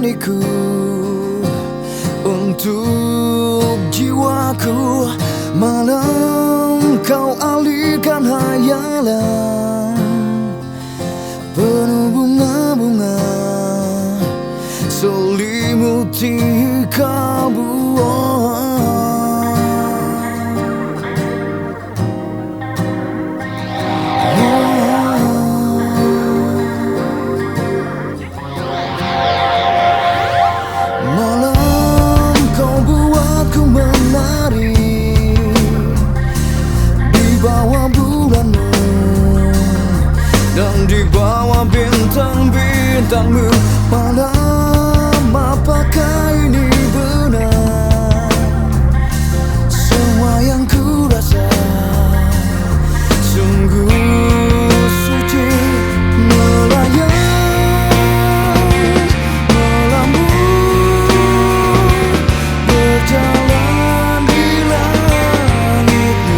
menemaniku untuk jiwaku. Malam kau alihkan hayalan penuh bunga-bunga, selimuti kalbu. Malam kau buatku menari di bawah bulanmu dan di bawah bintang-bintangmu. Malam, apakah ini benar semua yang ku rasa? Sungguh suci melayang, melamun, berjalan di langitmu,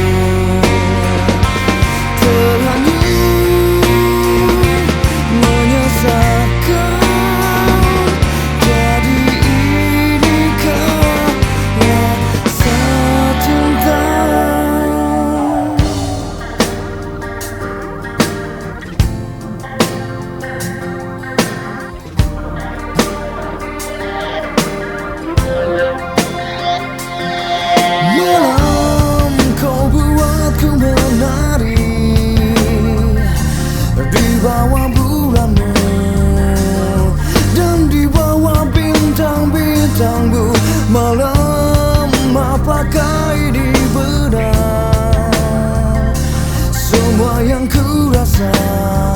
terhanyut menyesakan. Jadi inikah rasa cinta? Malam kau buatku menari di bawah bulanmu dan di bawah bintang-bintangmu. Malam, apakah ini benar semua yang ku rasa?